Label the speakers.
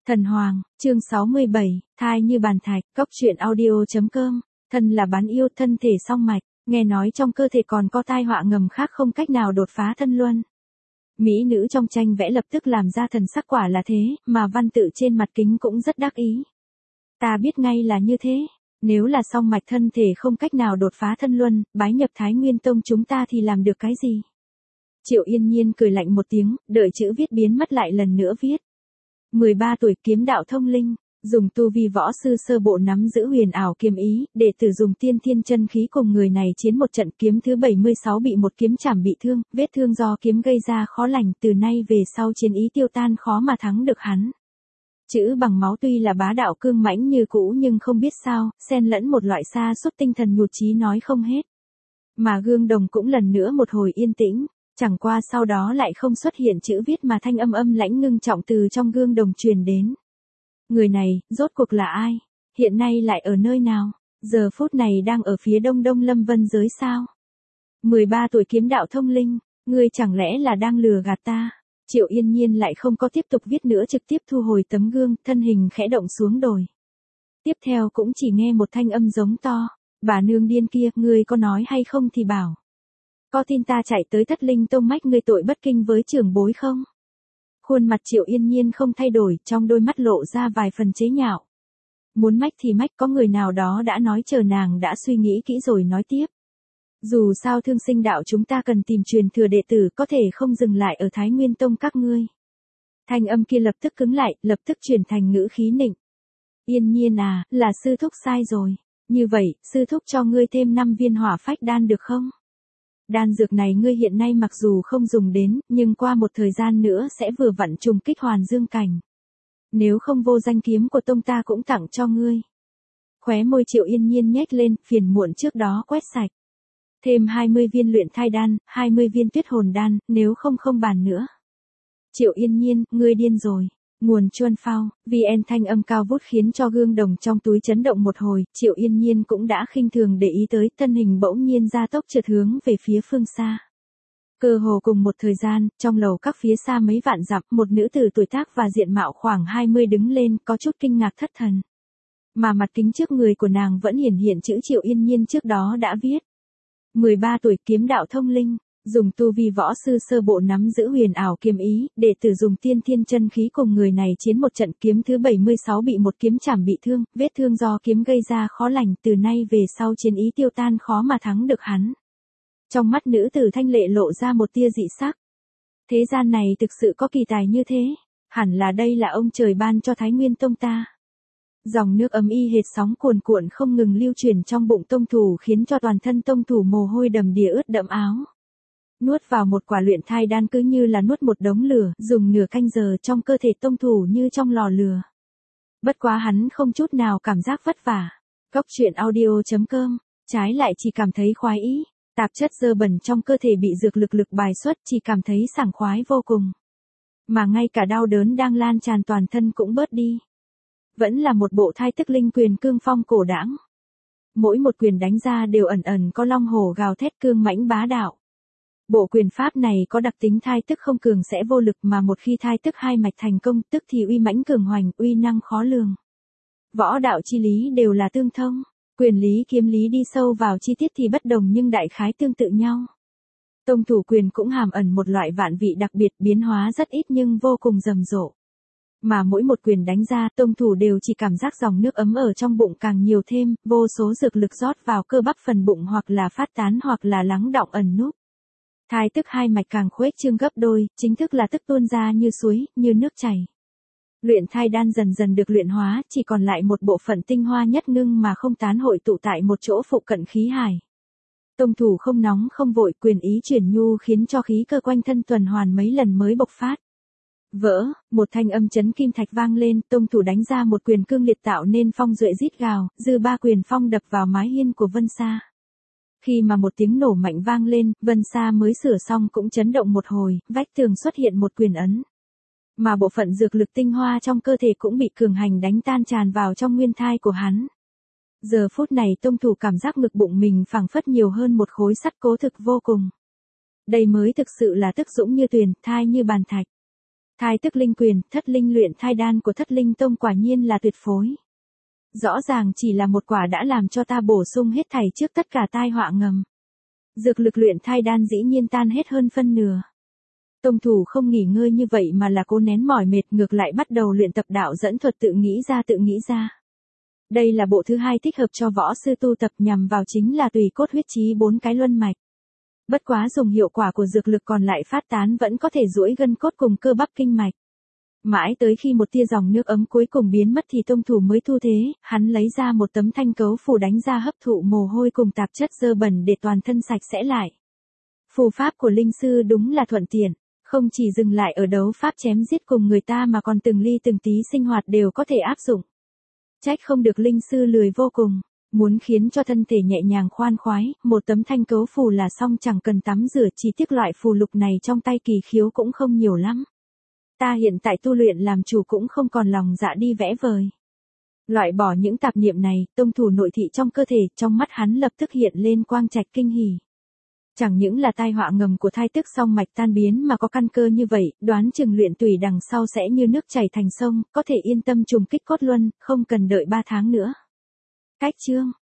Speaker 1: Thần Hoàng, chương 67, thai như bàn thạch, cốc truyện audio.com, thân là bán yêu, thân thể song mạch, nghe nói trong cơ thể còn có tai họa ngầm khác không cách nào đột phá thân luân. Mỹ nữ trong tranh vẽ lập tức làm ra thần sắc quả là thế, mà văn tự trên mặt kính cũng rất đắc ý. Ta biết ngay là như thế, nếu là song mạch thân thể không cách nào đột phá thân luân, bái nhập Thái Nguyên Tông chúng ta thì làm được cái gì? Triệu Yên Nhiên cười lạnh một tiếng, đợi chữ viết biến mất lại lần nữa viết. 13 tuổi kiếm đạo thông linh, dùng tu vi võ sư sơ bộ nắm giữ huyền ảo kiếm ý, đệ tử dùng tiên thiên chân khí cùng người này chiến một trận, kiếm thứ 76 bị một kiếm chảm bị thương, vết thương do kiếm gây ra khó lành, từ nay về sau chiến ý tiêu tan khó mà thắng được hắn. Chữ bằng máu tuy là bá đạo cương mãnh như cũ nhưng không biết sao, xen lẫn một loại sa sút tinh thần nhụt chí nói không hết. Mà gương đồng cũng lần nữa một hồi yên tĩnh. Chẳng qua sau đó lại không xuất hiện chữ viết mà thanh âm âm lãnh ngưng trọng từ trong gương đồng truyền đến. Người này, rốt cuộc là ai? Hiện nay lại ở nơi nào? Giờ phút này đang ở phía đông đông lâm vân giới sao? 13 tuổi kiếm đạo thông linh, ngươi chẳng lẽ là đang lừa gạt ta? Triệu Yên Nhiên lại không có tiếp tục viết nữa, trực tiếp thu hồi tấm gương, thân hình khẽ động xuống đồi. Tiếp theo cũng chỉ nghe một thanh âm giống to. Bà nương điên kia, ngươi có nói hay không thì bảo. Có tin ta chạy tới Thất Linh Tông mách ngươi tội bất kinh với trưởng bối không? Khuôn mặt Triệu Yên Nhiên không thay đổi, trong đôi mắt lộ ra vài phần chế nhạo. Muốn mách thì mách, có người nào đó đã nói chờ nàng đã suy nghĩ kỹ rồi nói tiếp. Dù sao thương sinh đạo chúng ta cần tìm truyền thừa đệ tử, có thể không dừng lại ở Thái Nguyên Tông các ngươi. Thanh âm kia lập tức cứng lại, lập tức chuyển thành ngữ khí nịnh. Yên Nhiên à, là sư thúc sai rồi. Như vậy, sư thúc cho ngươi thêm 5 viên hỏa phách đan được không? Đan dược này ngươi hiện nay mặc dù không dùng đến, nhưng qua một thời gian nữa sẽ vừa vặn trùng kích hoàn dương cảnh. Nếu không vô danh kiếm của tông ta cũng tặng cho ngươi. Khóe môi Triệu Yên Nhiên nhếch lên, phiền muộn trước đó quét sạch. Thêm 20 viên luyện thai đan, 20 viên tuyết hồn đan, nếu không bàn nữa. Triệu Yên Nhiên, ngươi điên rồi. Nguồn chuân phao, VN thanh âm cao vút khiến cho gương đồng trong túi chấn động một hồi, Triệu Yên Nhiên cũng đã khinh thường để ý tới, thân hình bỗng nhiên gia tốc trượt hướng về phía phương xa. Cơ hồ cùng một thời gian, trong lầu các phía xa mấy vạn dặm, một nữ tử tuổi tác và diện mạo khoảng 20 đứng lên, có chút kinh ngạc thất thần. Mà mặt kính trước người của nàng vẫn hiển hiện chữ Triệu Yên Nhiên trước đó đã viết. 13 tuổi kiếm đạo thông linh. Dùng tu vi võ sư sơ bộ nắm giữ huyền ảo kiếm ý, đệ tử dùng tiên thiên chân khí cùng người này chiến một trận, kiếm thứ 76 bị một kiếm chảm bị thương, vết thương do kiếm gây ra khó lành, từ nay về sau chiến ý tiêu tan khó mà thắng được hắn. Trong mắt nữ tử thanh lệ lộ ra một tia dị sắc. Thế gian này thực sự có kỳ tài như thế, hẳn là đây là ông trời ban cho Thái Nguyên Tông ta. Dòng nước ấm y hệt sóng cuồn cuộn không ngừng lưu chuyển trong bụng tông thủ khiến cho toàn thân tông thủ mồ hôi đầm đìa ướt đẫm áo. Nuốt vào một quả luyện thai đan cứ như là nuốt một đống lửa, dùng nửa canh giờ trong cơ thể tông thủ như trong lò lửa. Bất quá hắn không chút nào cảm giác vất vả. Cốc truyện audio.com, trái lại chỉ cảm thấy khoái ý, tạp chất dơ bẩn trong cơ thể bị dược lực bài xuất, chỉ cảm thấy sảng khoái vô cùng. Mà ngay cả đau đớn đang lan tràn toàn thân cũng bớt đi. Vẫn là một bộ thai tức linh quyền cương phong cổ đãng. Mỗi một quyền đánh ra đều ẩn ẩn có long hổ gào thét cương mãnh bá đạo. Bộ quyền pháp này có đặc tính thai tức không cường sẽ vô lực, mà một khi thai tức hai mạch thành công tức thì uy mãnh cường hoành, uy năng khó lường. Võ đạo chi lý đều là tương thông, quyền lý kiếm lý đi sâu vào chi tiết thì bất đồng nhưng đại khái tương tự nhau. Tông thủ quyền cũng hàm ẩn một loại vạn vị đặc biệt, biến hóa rất ít nhưng vô cùng rầm rộ. Mà mỗi một quyền đánh ra, tông thủ đều chỉ cảm giác dòng nước ấm ở trong bụng càng nhiều thêm, vô số dược lực rót vào cơ bắp phần bụng hoặc là phát tán hoặc là lắng đọng ẩn núp. Thai tức hai mạch càng khuếch trương gấp đôi, chính thức là tức tuôn ra như suối, như nước chảy. Luyện thai đan dần dần được luyện hóa, chỉ còn lại một bộ phận tinh hoa nhất ngưng mà không tán hội tụ tại một chỗ phụ cận khí hải. Tông thủ không nóng không vội, quyền ý chuyển nhu khiến cho khí cơ quanh thân tuần hoàn mấy lần mới bộc phát. Vỡ, một thanh âm chấn kim thạch vang lên, tông thủ đánh ra một quyền cương liệt tạo nên phong duệ rít gào, dư ba quyền phong đập vào mái hiên của Vân Sa. Khi mà một tiếng nổ mạnh vang lên, Vân Sa mới sửa xong cũng chấn động một hồi, vách tường xuất hiện một quyền ấn. Mà bộ phận dược lực tinh hoa trong cơ thể cũng bị cường hành đánh tan tràn vào trong nguyên thai của hắn. Giờ phút này tông thủ cảm giác ngực bụng mình phảng phất nhiều hơn một khối sắt cố thực vô cùng. Đây mới thực sự là tức dũng như tuyền, thai như bàn thạch. Thai tức linh quyền, thất linh luyện thai đan của Thất Linh Tông quả nhiên là tuyệt phối. Rõ ràng chỉ là một quả đã làm cho ta bổ sung hết thảy trước tất cả tai họa ngầm. Dược lực luyện thai đan dĩ nhiên tan hết hơn phân nửa. Tông thủ không nghỉ ngơi như vậy mà là cố nén mỏi mệt, ngược lại bắt đầu luyện tập đạo dẫn thuật tự nghĩ ra. Đây là bộ thứ hai thích hợp cho võ sư tu tập, nhằm vào chính là tùy cốt huyết chí 4 cái luân mạch. Bất quá dùng hiệu quả của dược lực còn lại phát tán vẫn có thể duỗi gân cốt cùng cơ bắp kinh mạch. Mãi tới khi một tia dòng nước ấm cuối cùng biến mất thì tông thủ mới thu thế, hắn lấy ra một tấm thanh cấu phù đánh ra hấp thụ mồ hôi cùng tạp chất dơ bẩn để toàn thân sạch sẽ lại. Phù pháp của linh sư đúng là thuận tiện, không chỉ dừng lại ở đấu pháp chém giết cùng người ta mà còn từng ly từng tí sinh hoạt đều có thể áp dụng. Trách không được linh sư lười vô cùng, muốn khiến cho thân thể nhẹ nhàng khoan khoái, một tấm thanh cấu phù là xong, chẳng cần tắm rửa, chỉ tiếc loại phù lục này trong tay Kỳ Khiếu cũng không nhiều lắm. Ta hiện tại tu luyện làm chủ cũng không còn lòng dạ đi vẽ vời. Loại bỏ những tạp niệm này, tông thủ nội thị trong cơ thể, trong mắt hắn lập tức hiện lên quang trạch kinh hỉ. Chẳng những là tai họa ngầm của thai tức song mạch tan biến mà có căn cơ như vậy, đoán chừng luyện tùy đằng sau sẽ như nước chảy thành sông, có thể yên tâm trùng kích cốt luân, không cần đợi 3 tháng nữa. Cách chương